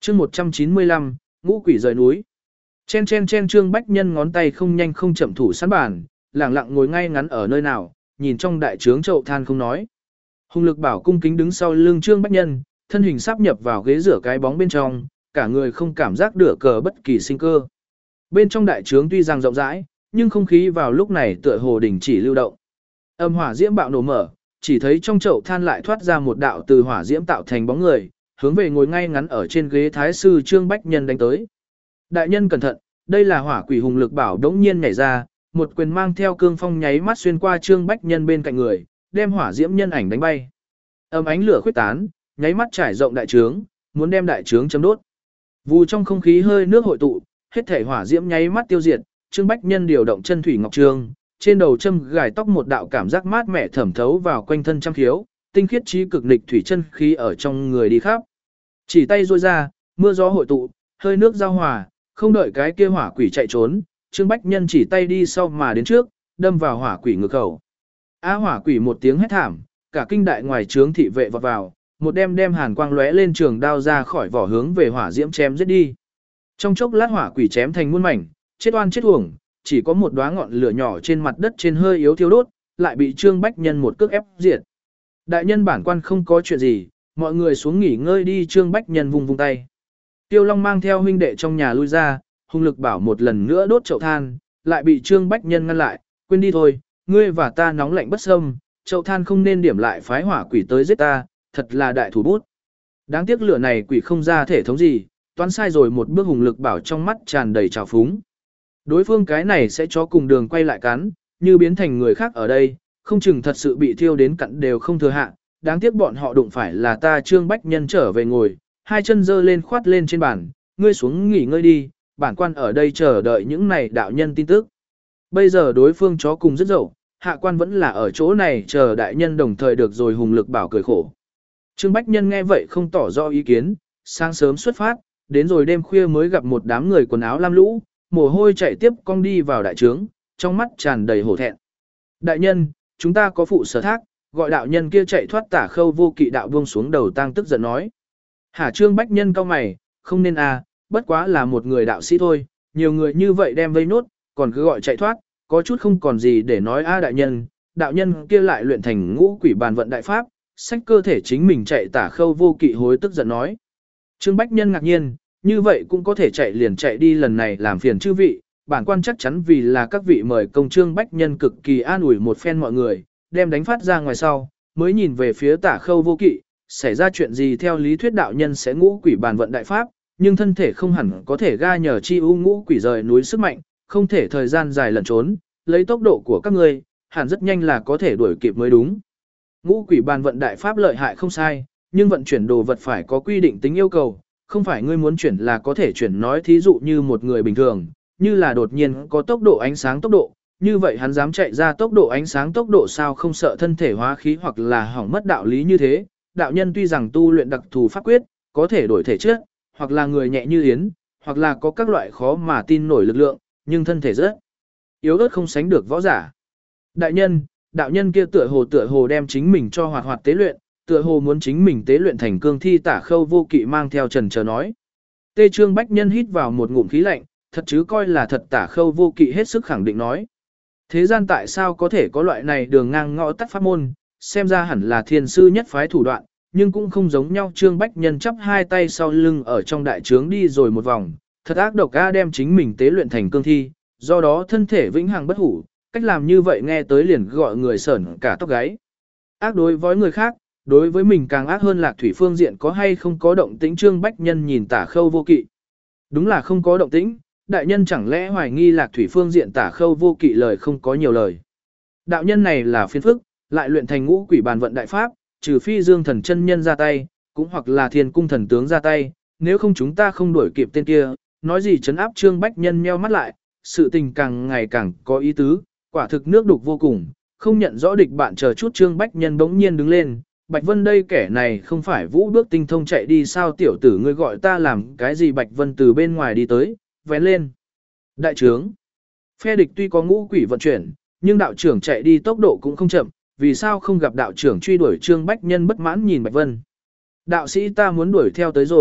chương 195, ngũ quỷ rời núi. Chen chen chen Trương Bách Nhân ngón tay không nhanh không chậm thủ sẵn bàn, lặng lặng ngồi ngay ngắn ở nơi nào, nhìn trong đại trướng chậu than không nói. Hùng Lực Bảo cung kính đứng sau lưng Trương Bách Nhân, thân hình sáp nhập vào ghế rửa cái bóng bên trong, cả người không cảm giác được cờ bất kỳ sinh cơ. Bên trong đại trướng tuy rằng rộng rãi, nhưng không khí vào lúc này tựa hồ đình chỉ lưu động. Âm hỏa diễm bạo nổ mở, chỉ thấy trong chậu than lại thoát ra một đạo từ hỏa diễm tạo thành bóng người, hướng về ngồi ngay ngắn ở trên ghế thái sư Trương Bách Nhân đánh tới. Đại nhân cẩn thận, đây là hỏa quỷ Hùng Lực Bảo đống nhiên nhảy ra, một quyền mang theo cương phong nháy mắt xuyên qua Trương Bách Nhân bên cạnh người, đem hỏa diễm nhân ảnh đánh bay. Âm ánh lửa khuyết tán, nháy mắt trải rộng đại trướng, muốn đem đại trướng chấm đốt. Vù trong không khí hơi nước hội tụ, hết thể hỏa diễm nháy mắt tiêu diệt, Trương Bách Nhân điều động chân thủy ngọc trường, trên đầu châm gài tóc một đạo cảm giác mát mẻ thẩm thấu vào quanh thân trăm khiếu, tinh khiết trí cực nghịch thủy chân khí ở trong người đi khắp. Chỉ tay duỗi ra, mưa gió hội tụ, hơi nước giao hòa, không đợi cái kia hỏa quỷ chạy trốn, Trương Bách Nhân chỉ tay đi sau mà đến trước, đâm vào hỏa quỷ ngực khẩu. Hỏa quỷ một tiếng hét thảm, cả kinh đại ngoài trướng thị vệ vọt vào, một đem hàn quang lóe lên trường đao ra khỏi vỏ hướng về hỏa diễm chém giết đi. Trong chốc lát hỏa quỷ chém thành muôn mảnh, chết oan chết uổng, chỉ có một đóa ngọn lửa nhỏ trên mặt đất trên hơi yếu thiêu đốt, lại bị Trương Bách Nhân một cước ép diệt. Đại nhân bản quan không có chuyện gì, mọi người xuống nghỉ ngơi đi. Trương Bách Nhân vung tay. Tiêu Long mang theo huynh đệ trong nhà lui ra, Hùng Lực Bảo một lần nữa đốt chậu than, lại bị Trương Bách Nhân ngăn lại, quên đi thôi, ngươi và ta nóng lạnh bất xâm, chậu than không nên điểm lại phái hỏa quỷ tới giết ta, thật là đại thủ bút. Đáng tiếc lửa này quỷ không ra thể thống gì, toán sai rồi một bước. Hùng Lực Bảo trong mắt tràn đầy trào phúng. Đối phương cái này sẽ cho cùng đường quay lại cắn, như biến thành người khác ở đây, không chừng thật sự bị thiêu đến cặn đều không thừa hạ. Đáng tiếc bọn họ đụng phải là ta. Trương Bách Nhân trở về ngồi, hai chân giơ lên khoát lên trên bàn, ngươi xuống nghỉ ngơi đi, bản quan ở đây chờ đợi những này đạo nhân tin tức. Bây giờ đối phương chó cùng rất dậu, hạ quan vẫn là ở chỗ này chờ đại nhân đồng thời được rồi. Hùng Lực Bảo cười khổ. Trương Bách Nhân nghe vậy không tỏ rõ ý kiến, sáng sớm xuất phát, đến rồi đêm khuya mới gặp một đám người quần áo lam lũ, mồ hôi chạy tiếp cong đi vào đại trướng, trong mắt tràn đầy hổ thẹn. Đại nhân, chúng ta có phụ sở thác, gọi đạo nhân kia chạy thoát Tả Khâu Vô Kỵ đạo buông xuống đầu tang tức giận nói. Hả? Trương Bách Nhân cau mày, không nên bất quá là một người đạo sĩ thôi, nhiều người như vậy đem vây nốt, còn cứ gọi chạy thoát, có chút không còn gì để nói. Đại nhân, đạo nhân kia lại luyện thành ngũ quỷ bàn vận đại pháp, sách cơ thể chính mình chạy. Tả Khâu Vô Kỵ hối tức giận nói. Trương Bách Nhân ngạc nhiên, như vậy cũng có thể chạy liền chạy đi, lần này làm phiền chư vị, bản quan chắc chắn vì là các vị mời công. Trương Bách Nhân cực kỳ an ủi một phen mọi người, đem đánh phát ra ngoài sau, mới nhìn về phía Tả Khâu Vô Kỵ, xảy ra chuyện gì? Theo lý thuyết đạo nhân sẽ ngũ quỷ bàn vận đại pháp, nhưng thân thể không hẳn có thể ga nhờ chi u ngũ quỷ rời núi sức mạnh, không thể thời gian dài lẩn trốn, lấy tốc độ của các ngươi, hẳn rất nhanh là có thể đuổi kịp mới đúng. Ngũ quỷ bàn vận đại pháp lợi hại không sai, nhưng vận chuyển đồ vật phải có quy định tính yêu cầu, không phải ngươi muốn chuyển là có thể chuyển. Nói thí dụ như một người bình thường, như là đột nhiên có tốc độ ánh sáng tốc độ, như vậy hắn dám chạy ra tốc độ ánh sáng tốc độ sao không sợ thân thể hóa khí hoặc là hỏng mất đạo lý như thế. Đạo nhân tuy rằng tu luyện đặc thù pháp quyết, có thể đổi thể chất, hoặc là người nhẹ như yến, hoặc là có các loại khó mà tin nổi lực lượng, nhưng thân thể rất yếu ớt không sánh được võ giả. Đại nhân, đạo nhân kia tựa hồ đem chính mình cho hoạt hoạt tế luyện, tựa hồ muốn chính mình tế luyện thành cương thi. Tả Khâu Vô Kỵ mang theo trần chờ nói. Tê Trương Bách Nhân hít vào một ngụm khí lạnh, thật chứ coi là thật. Tả Khâu Vô Kỵ hết sức khẳng định nói. Thế gian tại sao có thể có loại này đường ngang ngõ tắt pháp môn, xem ra hẳn là thiên sư nhất phái thủ đoạn, nhưng cũng không giống nhau. Trương Bách Nhân chắp hai tay sau lưng ở trong đại trướng đi rồi một vòng, thật ác độc đem chính mình tế luyện thành cương thi, do đó thân thể vĩnh hằng bất hủ, cách làm như vậy nghe tới liền gọi người sởn cả tóc gáy. Ác đối với người khác, đối với mình càng ác hơn. Lạc thủy phương diện có hay không có động tĩnh? Trương Bách Nhân nhìn Tả Khâu Vô Kỵ. Đúng là không có động tĩnh, đại nhân chẳng lẽ hoài nghi Lạc thủy phương diện? Tả Khâu Vô Kỵ lời không có nhiều lời. Đạo nhân này là phiền phức, lại luyện thành ngũ quỷ bàn vận đại pháp, trừ phi Dương Thần chân nhân ra tay, cũng hoặc là Thiên Cung thần tướng ra tay, nếu không chúng ta không đuổi kịp tên kia. Nói gì trấn áp? Trương Bách Nhân nheo mắt lại, sự tình càng ngày càng có ý tứ, quả thực nước đục vô cùng, không nhận rõ địch bạn. Chờ chút. Trương Bách Nhân bỗng nhiên đứng lên, Bạch Vân đây kẻ này không phải vũ bước tinh thông chạy đi sao? Tiểu tử ngươi gọi ta làm cái gì? Bạch Vân từ bên ngoài đi tới, vén lên đại trướng. Phe địch tuy có ngũ quỷ vận chuyển, nhưng đạo trưởng chạy đi tốc độ cũng không chậm, vì sao không gặp đạo trưởng truy đuổi? Trương Bách Nhân bất mãn nhìn Bạch Vân. Đạo sĩ ta muốn đuổi theo tới rồi,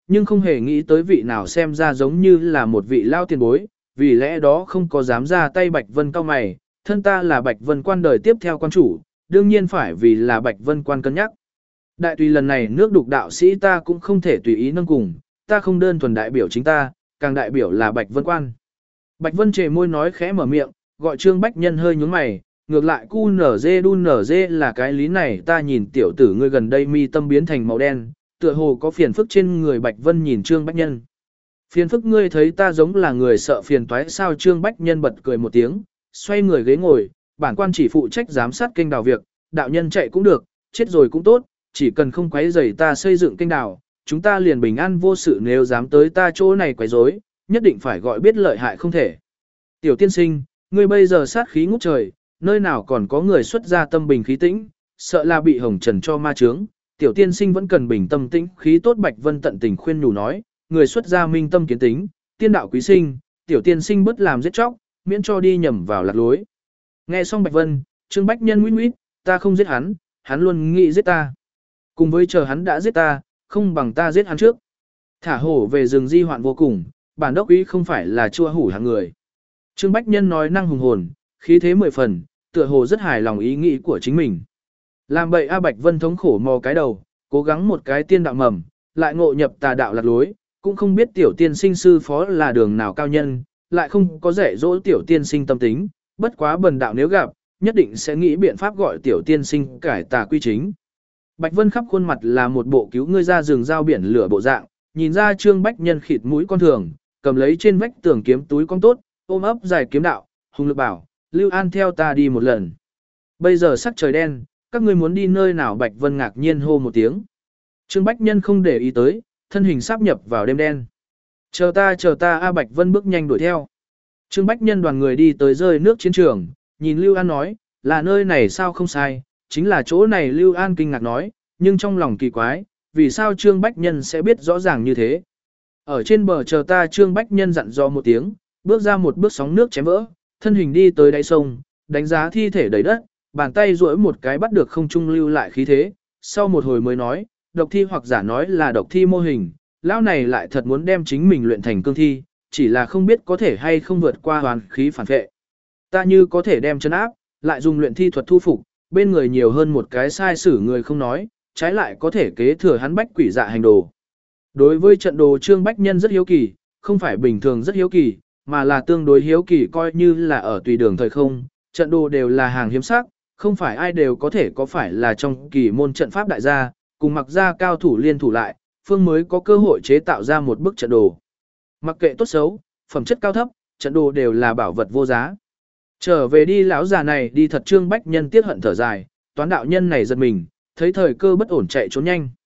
nhưng không hề nghĩ tới vị nào xem ra giống như là một vị lao tiền bối, vì lẽ đó không có dám ra tay Bạch Vân cao mày, thân ta là Bạch Vân quan đời tiếp theo quan chủ, đương nhiên phải vì là Bạch Vân quan cân nhắc. Đại tùy lần này nước đục đạo sĩ ta cũng không thể tùy ý nâng cùng, ta không đơn thuần đại biểu chính ta, càng đại biểu là Bạch Vân quan. Bạch Vân trề môi nói khẽ mở miệng, gọi Trương Bách Nhân hơi nhướng mày, ngược lại cu nở dê đun nở dê là cái lý này, ta nhìn tiểu tử ngươi gần đây mi tâm biến thành màu đen, tựa hồ có phiền phức trên người. Bạch Vân nhìn Trương Bách Nhân. Phiền phức ngươi thấy ta giống là người sợ phiền toái sao? Trương Bách Nhân bật cười một tiếng, xoay người ghế ngồi, bản quan chỉ phụ trách giám sát kênh đào việc, đạo nhân chạy cũng được, chết rồi cũng tốt, chỉ cần không quấy rầy ta xây dựng kênh đào, chúng ta liền bình an vô sự, nếu dám tới ta chỗ này quấy rối, nhất định phải gọi biết lợi hại không thể. Tiểu tiên sinh, ngươi bây giờ sát khí ngút trời, nơi nào còn có người xuất ra tâm bình khí tĩnh, sợ là bị hồng trần cho ma chướng. Tiểu tiên sinh vẫn cần bình tâm tĩnh khí tốt. Bạch Vân tận tình khuyên nhủ nói, người xuất gia minh tâm kiến tính, tiên đạo quý sinh, tiểu tiên sinh bất làm giết chóc, miễn cho đi nhầm vào lạc lối. Nghe xong Bạch Vân, Trương Bách Nhân nguyễn nguyễn, ta không giết hắn, hắn luôn nghĩ giết ta. Cùng với chờ hắn đã giết ta, không bằng ta giết hắn trước. Thả hổ về rừng di hoạn vô cùng, bản đốc ý không phải là chua hủ hàng người. Trương Bách Nhân nói năng hùng hồn, khí thế 10 phần, tựa hồ rất hài lòng ý nghĩ của chính mình. Làm bậy A Bạch Vân thống khổ mò cái đầu, cố gắng một cái tiên đạo mầm, lại ngộ nhập tà đạo lạc lối, cũng không biết tiểu tiên sinh sư phó là đường nào cao nhân, lại không có dạy dỗ tiểu tiên sinh tâm tính, bất quá bần đạo nếu gặp, nhất định sẽ nghĩ biện pháp gọi tiểu tiên sinh cải tà quy chính. Bạch Vân khắp khuôn mặt là một bộ cứu ngươi ra rừng giao biển lửa bộ dạng, nhìn ra Trương Bách Nhân khịt mũi con thường, cầm lấy trên vách tường kiếm túi con tốt, ôm ấp dài kiếm đạo, hùng lực bảo, Lưu An theo ta đi một lần. Bây giờ sắc trời đen, các ngươi muốn đi nơi nào? Bạch Vân ngạc nhiên hô một tiếng. Trương Bách Nhân không để ý tới, thân hình sáp nhập vào đêm đen. Chờ ta A Bạch Vân bước nhanh đuổi theo. Trương Bách Nhân đoàn người đi tới rơi nước chiến trường, nhìn Lưu An nói, là nơi này sao? Không sai, chính là chỗ này. Lưu An kinh ngạc nói, nhưng trong lòng kỳ quái, vì sao Trương Bách Nhân sẽ biết rõ ràng như thế? Ở trên bờ chờ ta. Trương Bách Nhân dặn dò một tiếng, bước ra một bước sóng nước chém vỡ, thân hình đi tới đáy sông, đánh giá thi thể đầy đất, bàn tay duỗi một cái bắt được không trung lưu lại khí thế, sau một hồi mới nói, độc thi hoặc giả nói là độc thi mô hình, lão này lại thật muốn đem chính mình luyện thành cương thi, chỉ là không biết có thể hay không vượt qua hoàn khí phản vệ. Ta như có thể đem chân áp, lại dùng luyện thi thuật thu phục, bên người nhiều hơn một cái sai sử người không nói, trái lại có thể kế thừa hắn bách quỷ dạ hành đồ. Đối với trận đồ Trương Bách Nhân rất hiếu kỳ, không phải bình thường rất hiếu kỳ, mà là tương đối hiếu kỳ, coi như là ở tùy đường thời không, trận đồ đều là hàng hiếm sắc, không phải ai đều có thể có phải là trong kỳ môn trận pháp đại gia, cùng mặc ra cao thủ liên thủ lại, phương mới có cơ hội chế tạo ra một bức trận đồ. Mặc kệ tốt xấu, phẩm chất cao thấp, trận đồ đều là bảo vật vô giá. Trở về đi, lão già này đi thật. Trương Bách Nhân tiếc hận thở dài, toán đạo nhân này giật mình, thấy thời cơ bất ổn chạy trốn nhanh.